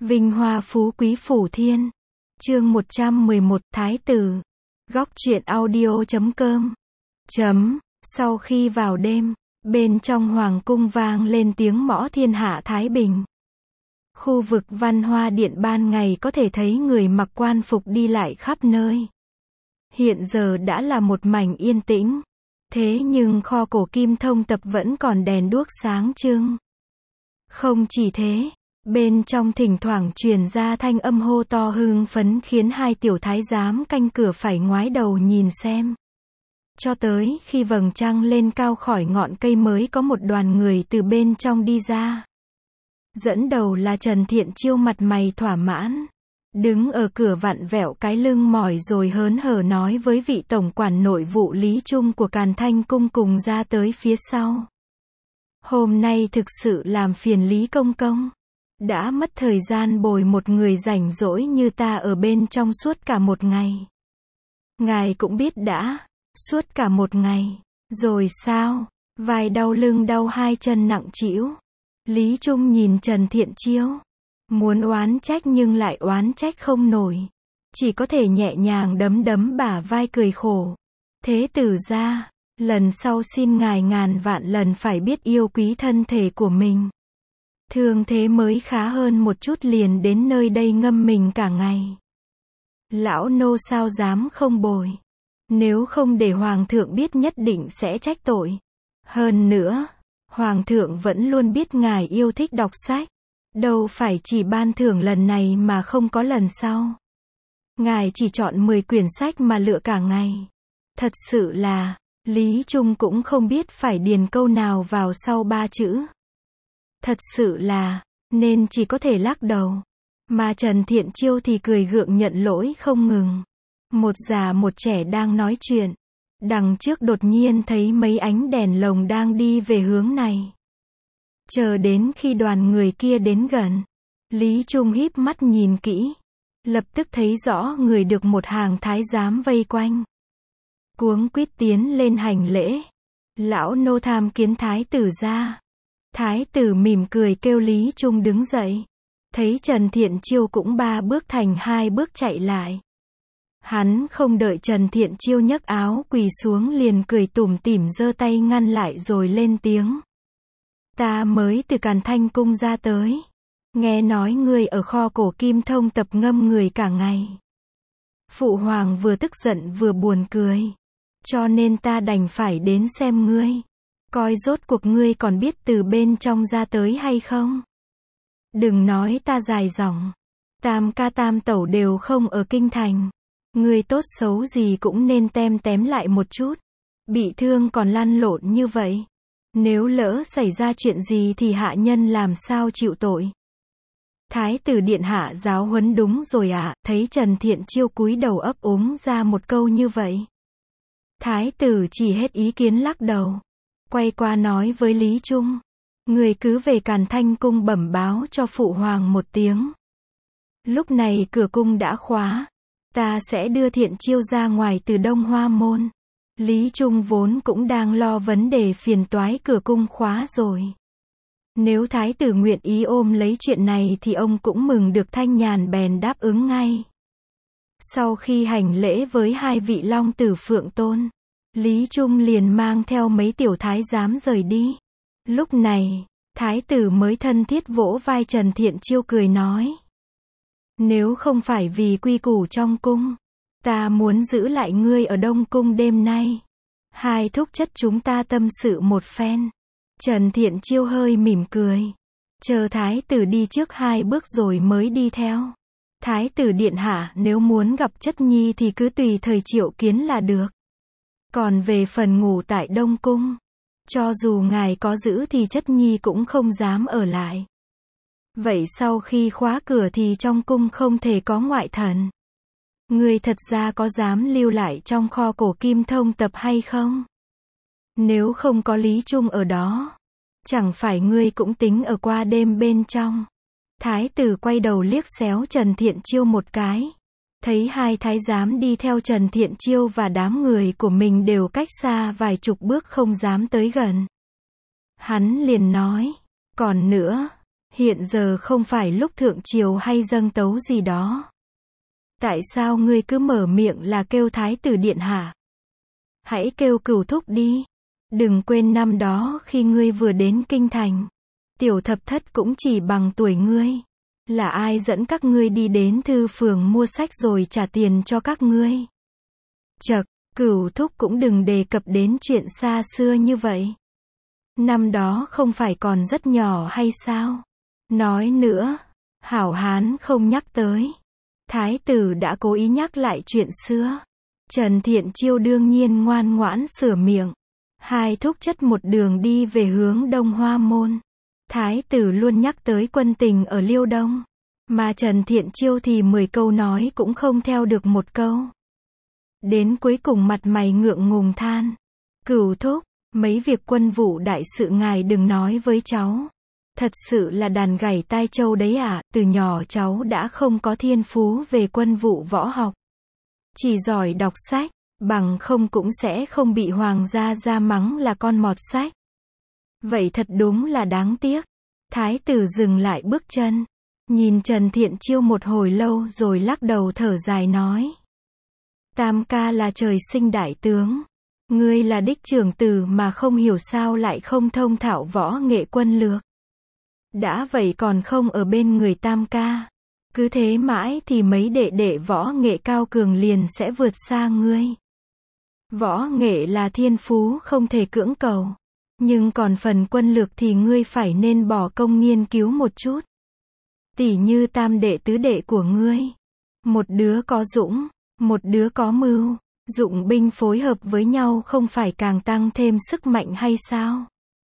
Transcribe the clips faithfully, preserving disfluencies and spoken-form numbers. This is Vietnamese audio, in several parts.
Vinh hoa phú quý phủ thiên. Chương một trăm mười một Thái tử. Góc truyện audio chấm com. Chấm. Sau khi vào đêm, bên trong hoàng cung vang lên tiếng mõ thiên hạ thái bình. Khu vực văn hoa điện ban ngày có thể thấy người mặc quan phục đi lại khắp nơi. Hiện giờ đã là một mảnh yên tĩnh. Thế nhưng kho cổ kim thông tập vẫn còn đèn đuốc sáng trưng. Không chỉ thế, bên trong thỉnh thoảng truyền ra thanh âm hô to hưng phấn khiến hai tiểu thái giám canh cửa phải ngoái đầu nhìn xem. Cho tới khi vầng trăng lên cao khỏi ngọn cây mới có một đoàn người từ bên trong đi ra. Dẫn đầu là Trần Thiện Chiêu mặt mày thỏa mãn. Đứng ở cửa vặn vẹo cái lưng mỏi rồi hớn hở nói với vị tổng quản nội vụ Lý Trung của Càn Thanh Cung cùng ra tới phía sau. Hôm nay thực sự làm phiền Lý Công Công. Đã mất thời gian bồi một người rảnh rỗi như ta ở bên trong suốt cả một ngày. Ngài cũng biết đã, suốt cả một ngày. Rồi sao? Vai đau lưng đau hai chân nặng trĩu. Lý Trung nhìn Trần Thiện Chiêu. Muốn oán trách nhưng lại oán trách không nổi. Chỉ có thể nhẹ nhàng đấm đấm bả vai cười khổ. Thế tử gia, lần sau xin ngài ngàn vạn lần phải biết yêu quý thân thể của mình. Thương thế mới khá hơn một chút liền đến nơi đây ngâm mình cả ngày. Lão nô sao dám không bồi. Nếu không để hoàng thượng biết nhất định sẽ trách tội. Hơn nữa, hoàng thượng vẫn luôn biết ngài yêu thích đọc sách. Đâu phải chỉ ban thưởng lần này mà không có lần sau. Ngài chỉ chọn mười quyển sách mà lựa cả ngày. Thật sự là, Lý Trung cũng không biết phải điền câu nào vào sau ba chữ. Thật sự là, nên chỉ có thể lắc đầu. Mà Trần Thiện Chiêu thì cười gượng nhận lỗi không ngừng. Một già một trẻ đang nói chuyện. Đằng trước đột nhiên thấy mấy ánh đèn lồng đang đi về hướng này. Chờ đến khi đoàn người kia đến gần, Lý Trung híp mắt nhìn kỹ. Lập tức thấy rõ người được một hàng thái giám vây quanh. Cuống quýt tiến lên hành lễ. Lão nô tham kiến thái tử gia. Thái tử mỉm cười kêu Lý Trung đứng dậy. Thấy Trần Thiện Chiêu cũng ba bước thành hai bước chạy lại. Hắn không đợi Trần Thiện Chiêu nhấc áo quỳ xuống liền cười tủm tỉm giơ tay ngăn lại rồi lên tiếng. Ta mới từ Càn Thanh Cung ra tới. Nghe nói ngươi ở kho cổ kim thông tập ngâm người cả ngày. Phụ hoàng vừa tức giận vừa buồn cười. Cho nên ta đành phải đến xem ngươi. Coi rốt cuộc ngươi còn biết từ bên trong ra tới hay không. Đừng nói ta dài dòng. Tam ca tam tẩu đều không ở kinh thành. Ngươi tốt xấu gì cũng nên tem tém lại một chút. Bị thương còn lăn lộn như vậy. Nếu lỡ xảy ra chuyện gì thì hạ nhân làm sao chịu tội. Thái tử điện hạ giáo huấn đúng rồi ạ. À, thấy Trần Thiện Chiêu cúi đầu ấp úng ra một câu như vậy. Thái tử chỉ hết ý kiến lắc đầu. Quay qua nói với Lý Trung. Người cứ về Càn Thanh Cung bẩm báo cho phụ hoàng một tiếng. Lúc này cửa cung đã khóa. Ta sẽ đưa Thiện Chiêu ra ngoài từ Đông Hoa Môn. Lý Trung vốn cũng đang lo vấn đề phiền toái cửa cung khóa rồi. Nếu thái tử nguyện ý ôm lấy chuyện này thì ông cũng mừng được thanh nhàn bèn đáp ứng ngay. Sau khi hành lễ với hai vị long tử phượng tôn, Lý Trung liền mang theo mấy tiểu thái giám rời đi. Lúc này, thái tử mới thân thiết vỗ vai Trần Thiện Chiêu cười nói. Nếu không phải vì quy củ trong cung, ta muốn giữ lại ngươi ở Đông Cung đêm nay. Hai thúc chất chúng ta tâm sự một phen. Trần Thiện Chiêu hơi mỉm cười. Chờ thái tử đi trước hai bước rồi mới đi theo. Thái tử điện hạ nếu muốn gặp chất nhi thì cứ tùy thời triệu kiến là được. Còn về phần ngủ tại Đông Cung, cho dù ngài có giữ thì chất nhi cũng không dám ở lại. Vậy sau khi khóa cửa thì trong cung không thể có ngoại thần. Ngươi thật ra có dám lưu lại trong kho cổ kim thông tập hay không? Nếu không có Lý Trung ở đó, chẳng phải ngươi cũng tính ở qua đêm bên trong. Thái tử quay đầu liếc xéo Trần Thiện Chiêu một cái. Thấy hai thái giám đi theo Trần Thiện Chiêu và đám người của mình đều cách xa vài chục bước không dám tới gần. Hắn liền nói, còn nữa, Hiện giờ không phải lúc thượng triều hay dâng tấu gì đó. Tại sao ngươi cứ mở miệng là kêu thái tử điện hạ? Hãy kêu Cửu thúc đi. Đừng quên năm đó khi ngươi vừa đến kinh thành, tiểu thập thất cũng chỉ bằng tuổi ngươi. Là ai dẫn các ngươi đi đến thư phường mua sách rồi trả tiền cho các ngươi? Chậc, Cửu thúc cũng đừng đề cập đến chuyện xa xưa như vậy. Năm đó không phải còn rất nhỏ hay sao? Nói nữa, hảo hán không nhắc tới. Thái tử đã cố ý nhắc lại chuyện xưa. Trần Thiện Chiêu đương nhiên ngoan ngoãn sửa miệng. Hai thúc chất một đường đi về hướng Đông Hoa Môn. Thái tử luôn nhắc tới quân tình ở Liêu Đông. Mà Trần Thiện Chiêu thì mười câu nói cũng không theo được một câu. Đến cuối cùng mặt mày ngượng ngùng than. Cửu thúc, mấy việc quân vụ đại sự ngài đừng nói với cháu. Thật sự là đàn gảy tai trâu đấy ạ, à, từ nhỏ cháu đã không có thiên phú về quân vụ võ học. Chỉ giỏi đọc sách, bằng không cũng sẽ không bị hoàng gia ra mắng là con mọt sách. Vậy thật đúng là đáng tiếc. Thái tử dừng lại bước chân, nhìn Trần Thiện Chiêu một hồi lâu rồi lắc đầu thở dài nói. Tam ca là trời sinh đại tướng. Ngươi là đích trưởng tử mà không hiểu sao lại không thông thạo võ nghệ quân lược. Đã vậy còn không ở bên người tam ca. Cứ thế mãi thì mấy đệ đệ võ nghệ cao cường liền sẽ vượt xa ngươi. Võ nghệ là thiên phú không thể cưỡng cầu. Nhưng còn phần quân lược thì ngươi phải nên bỏ công nghiên cứu một chút. Tỉ như tam đệ tứ đệ của ngươi. Một đứa có dũng, một đứa có mưu. Dụng binh phối hợp với nhau không phải càng tăng thêm sức mạnh hay sao?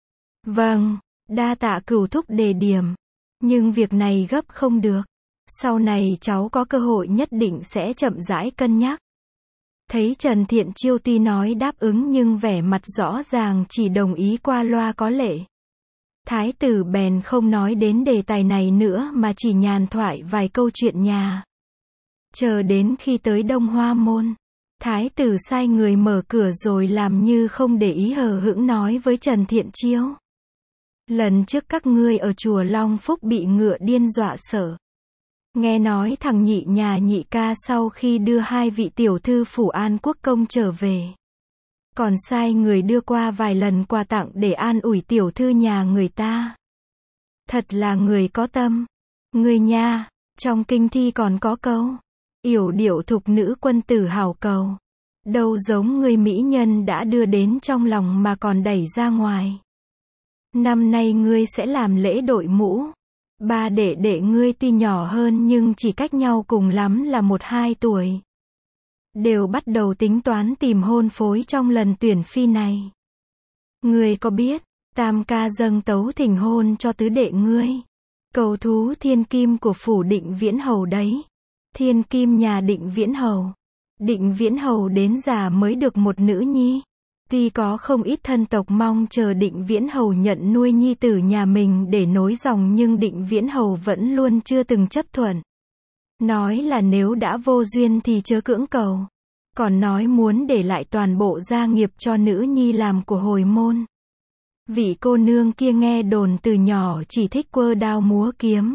Vâng, đa tạ Cửu thúc đề điểm. Nhưng việc này gấp không được. Sau này cháu có cơ hội nhất định sẽ chậm rãi cân nhắc. Thấy Trần Thiện Chiêu tuy nói đáp ứng nhưng vẻ mặt rõ ràng chỉ đồng ý qua loa có lệ. Thái tử bèn không nói đến đề tài này nữa mà chỉ nhàn thoại vài câu chuyện nhà. Chờ đến khi tới Đông Hoa Môn, Thái tử sai người mở cửa rồi làm như không để ý hờ hững nói với Trần Thiện Chiêu. Lần trước các ngươi ở chùa Long Phúc bị ngựa điên dọa sợ. Nghe nói thằng nhị nhà nhị ca sau khi đưa hai vị tiểu thư phủ An Quốc công trở về. Còn sai người đưa qua vài lần quà tặng để an ủi tiểu thư nhà người ta. Thật là người có tâm. Người nha, trong kinh thi còn có câu. Yểu điệu thục nữ quân tử hảo cầu. Đâu giống người mỹ nhân đã đưa đến trong lòng mà còn đẩy ra ngoài. Năm nay ngươi sẽ làm lễ đội mũ. Ba đệ đệ ngươi tuy nhỏ hơn nhưng chỉ cách nhau cùng lắm là một hai tuổi. Đều bắt đầu tính toán tìm hôn phối trong lần tuyển phi này. Ngươi có biết, tam ca dâng tấu thỉnh hôn cho tứ đệ ngươi. Cầu thú thiên kim của phủ Định Viễn Hầu đấy. Thiên kim nhà Định Viễn Hầu. Định Viễn Hầu đến già mới được một nữ nhi. Tuy có không ít thân tộc mong chờ Định Viễn Hầu nhận nuôi nhi tử nhà mình để nối dòng nhưng Định Viễn Hầu vẫn luôn chưa từng chấp thuận. Nói là nếu đã vô duyên thì chớ cưỡng cầu. Còn nói muốn để lại toàn bộ gia nghiệp cho nữ nhi làm của hồi môn. Vị cô nương kia nghe đồn từ nhỏ chỉ thích quơ đao múa kiếm.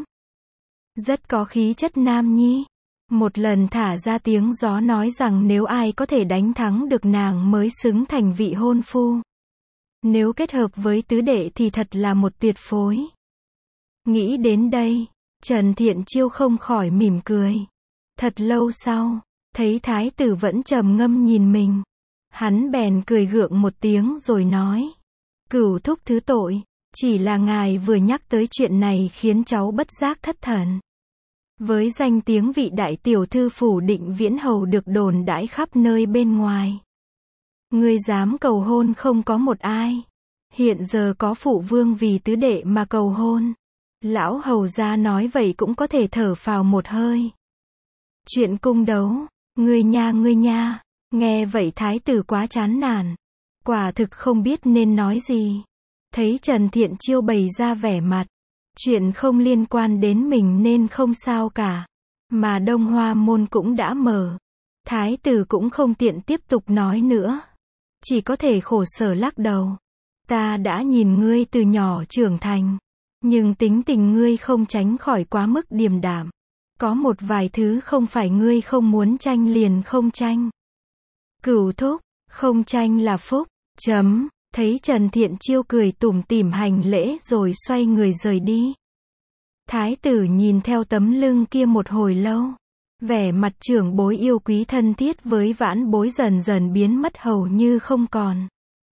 Rất có khí chất nam nhi. Một lần thả ra tiếng gió nói rằng nếu ai có thể đánh thắng được nàng mới xứng thành vị hôn phu. Nếu kết hợp với tứ đệ thì thật là một tuyệt phối. Nghĩ đến đây, Trần Thiện Chiêu không khỏi mỉm cười. Thật lâu sau, thấy thái tử vẫn trầm ngâm nhìn mình. Hắn bèn cười gượng một tiếng rồi nói. Cửu thúc thứ tội, chỉ là ngài vừa nhắc tới chuyện này khiến cháu bất giác thất thần. Với danh tiếng vị đại tiểu thư phủ Định Viễn Hầu được đồn đãi khắp nơi bên ngoài. Ngươi dám cầu hôn không có một ai. Hiện giờ có phụ vương vì tứ đệ mà cầu hôn. Lão hầu gia nói vậy cũng có thể thở phào một hơi. Chuyện cung đấu, ngươi nha ngươi nha, nghe vậy thái tử quá chán nản. Quả thực không biết nên nói gì. Thấy Trần Thiện Chiêu bày ra vẻ mặt. Chuyện không liên quan đến mình nên không sao cả. Mà Đông Hoa Môn cũng đã mở. Thái tử cũng không tiện tiếp tục nói nữa. Chỉ có thể khổ sở lắc đầu. Ta đã nhìn ngươi từ nhỏ trưởng thành. Nhưng tính tình ngươi không tránh khỏi quá mức điềm đạm. Có một vài thứ không phải ngươi không muốn tranh liền không tranh. Cửu thúc, không tranh là phúc. Chấm, thấy Trần Thiện Chiêu cười tủm tỉm hành lễ rồi xoay người rời đi. Thái tử nhìn theo tấm lưng kia một hồi lâu. Vẻ mặt trưởng bối yêu quý thân thiết với vãn bối dần dần biến mất hầu như không còn.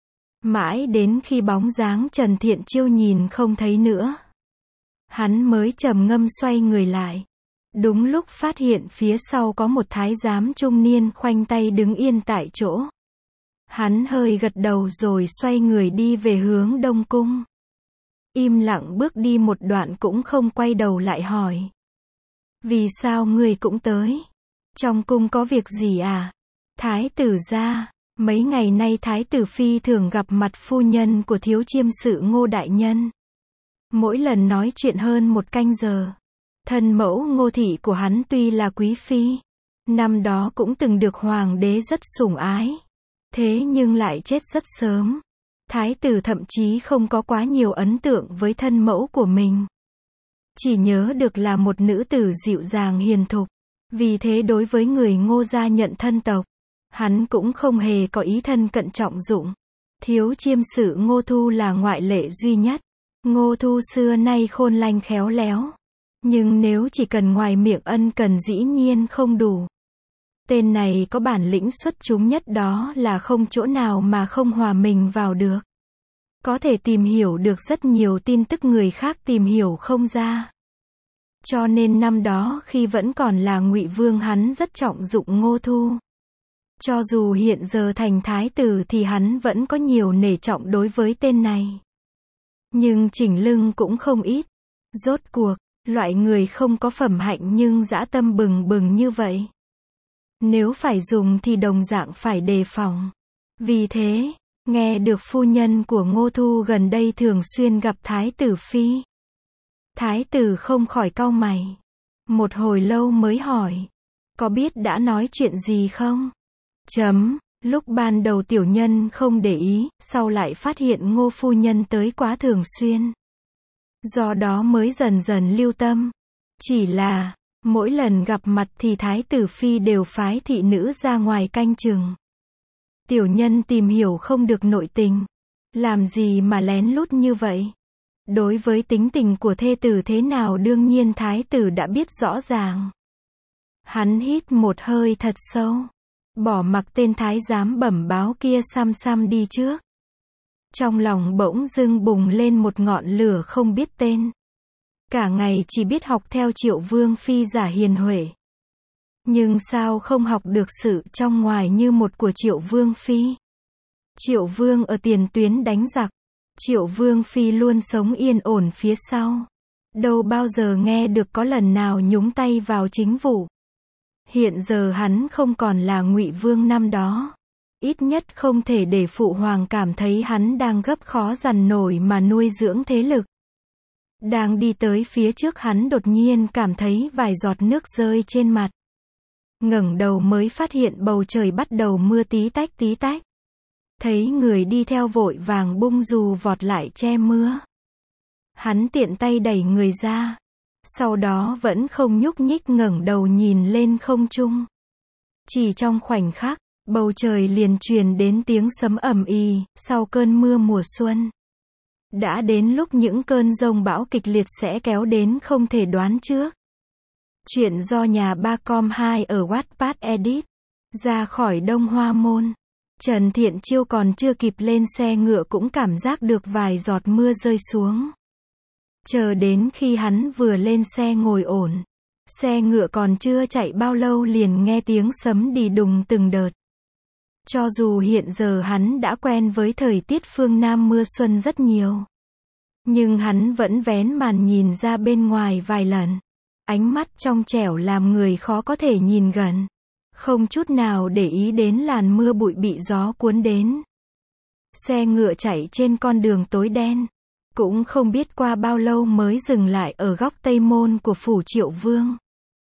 Mãi đến khi bóng dáng Trần Thiện Chiêu nhìn không thấy nữa, hắn mới trầm ngâm xoay người lại. Đúng lúc phát hiện phía sau có một thái giám trung niên khoanh tay đứng yên tại chỗ. Hắn hơi gật đầu rồi xoay người đi về hướng Đông Cung. Im lặng bước đi một đoạn cũng không quay đầu lại hỏi. Vì sao ngươi cũng tới? Trong cung có việc gì à? Thái tử gia, mấy ngày nay thái tử phi thường gặp mặt phu nhân của thiếu chiêm sự Ngô đại nhân. Mỗi lần nói chuyện hơn một canh giờ. Thân mẫu Ngô thị của hắn tuy là quý phi, năm đó cũng từng được hoàng đế rất sủng ái. Thế nhưng lại chết rất sớm. Thái tử thậm chí không có quá nhiều ấn tượng với thân mẫu của mình. Chỉ nhớ được là một nữ tử dịu dàng hiền thục. Vì thế đối với người Ngô gia nhận thân tộc, hắn cũng không hề có ý thân cận trọng dụng. Thiếu chiêm sự Ngô Thu là ngoại lệ duy nhất. Ngô Thu xưa nay khôn lanh khéo léo. Nhưng nếu chỉ cần ngoài miệng ân cần dĩ nhiên không đủ. Tên này có bản lĩnh xuất chúng nhất, đó là không chỗ nào mà không hòa mình vào được. Có thể tìm hiểu được rất nhiều tin tức người khác tìm hiểu không ra. Cho nên năm đó khi vẫn còn là Ngụy Vương hắn rất trọng dụng Ngô Thu. Cho dù hiện giờ thành thái tử thì hắn vẫn có nhiều nể trọng đối với tên này. Nhưng chỉnh lưng cũng không ít. Rốt cuộc, loại người không có phẩm hạnh nhưng dã tâm bừng bừng như vậy, nếu phải dùng thì đồng dạng phải đề phòng. Vì thế, nghe được phu nhân của Ngô Thu gần đây thường xuyên gặp thái tử phi. Thái tử không khỏi cau mày. Một hồi lâu mới hỏi. Có biết đã nói chuyện gì không? Chấm, lúc ban đầu tiểu nhân không để ý, sau lại phát hiện Ngô phu nhân tới quá thường xuyên. Do đó mới dần dần lưu tâm. Chỉ là, mỗi lần gặp mặt thì thái tử phi đều phái thị nữ ra ngoài canh chừng. Tiểu nhân tìm hiểu không được nội tình. Làm gì mà lén lút như vậy? Đối với tính tình của thê tử thế nào đương nhiên thái tử đã biết rõ ràng. Hắn hít một hơi thật sâu. Bỏ mặc tên thái giám bẩm báo kia xăm xăm đi trước. Trong lòng bỗng dưng bùng lên một ngọn lửa không biết tên. Cả ngày chỉ biết học theo Triệu Vương phi giả hiền huệ. Nhưng sao không học được sự trong ngoài như một của Triệu Vương phi? Triệu Vương ở tiền tuyến đánh giặc. Triệu Vương phi luôn sống yên ổn phía sau. Đâu bao giờ nghe được có lần nào nhúng tay vào chính vụ. Hiện giờ hắn không còn là Ngụy Vương năm đó. Ít nhất không thể để phụ hoàng cảm thấy hắn đang gấp khó dằn nổi mà nuôi dưỡng thế lực. Đang đi tới phía trước hắn đột nhiên cảm thấy vài giọt nước rơi trên mặt. Ngẩng đầu mới phát hiện bầu trời bắt đầu mưa tí tách tí tách. Thấy người đi theo vội vàng bung dù vọt lại che mưa. Hắn tiện tay đẩy người ra. Sau đó vẫn không nhúc nhích ngẩng đầu nhìn lên không trung. Chỉ trong khoảnh khắc, bầu trời liền truyền đến tiếng sấm ầm ĩ, sau cơn mưa mùa xuân. Đã đến lúc những cơn giông bão kịch liệt sẽ kéo đến không thể đoán trước. Chuyện do nhà ba com hai ở Wattpad edit. Ra khỏi Đông Hoa Môn, Trần Thiện Chiêu còn chưa kịp lên xe ngựa cũng cảm giác được vài giọt mưa rơi xuống. Chờ đến khi hắn vừa lên xe ngồi ổn, xe ngựa còn chưa chạy bao lâu liền nghe tiếng sấm đì đùng từng đợt. Cho dù hiện giờ hắn đã quen với thời tiết phương Nam mưa xuân rất nhiều, nhưng hắn vẫn vén màn nhìn ra bên ngoài vài lần. Ánh mắt trong trẻo làm người khó có thể nhìn gần. Không chút nào để ý đến làn mưa bụi bị gió cuốn đến. Xe ngựa chạy trên con đường tối đen. Cũng không biết qua bao lâu mới dừng lại ở góc Tây Môn của phủ Triệu Vương.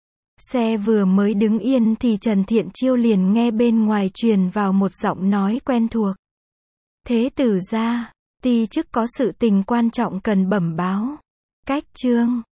Xe vừa mới đứng yên thì Trần Thiện Chiêu liền nghe bên ngoài truyền vào một giọng nói quen thuộc. Thế tử gia, ti chức có sự tình quan trọng cần bẩm báo. Cách chương